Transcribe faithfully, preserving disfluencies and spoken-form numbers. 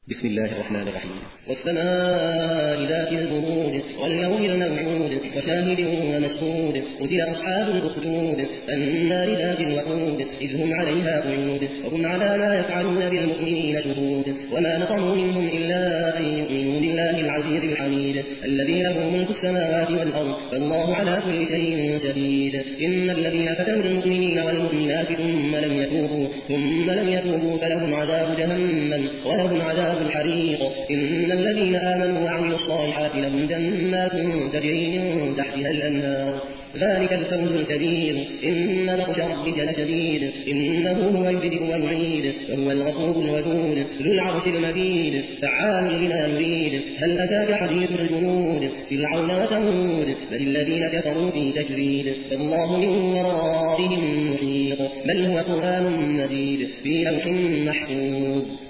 بسم الله الرحمن الرحيم. والسماء ذات البروج واليوم الموعود وشاهد ومشهود قتل أصحاب الأخدود النار ذات الوقود إذ هم عليها قعود وهم على ما يفعلون بالمؤمنين شهود وما نقموا منهم إلا أن يؤمنوا بالله العزيز الحميد الذي له ملك السماوات والأرض فالله على كل شيء شهيد. إن الذين فتنوا المؤمنين والمؤمنات ثم لم يتوبوا ثم لم يتوبوا فلهم عذاب جهنم ولهم عذاب الحريق. إن الذين آمنوا وعملوا الصالحات لهم جنات تجري من تحتها الأنهار ذلك الفوز الكبير. إن بطش ربك لشديد إنه هو يبدئ ويعيد وهو الغفور الودود ذو العرش المجيد فعال لما يريد. هل أتاك حديث الجنود فرعون وثمود بل الذين كفروا في تكذيب فالله من ورائهم محيط بل هو قرآن مجيد في لوح محفوظ.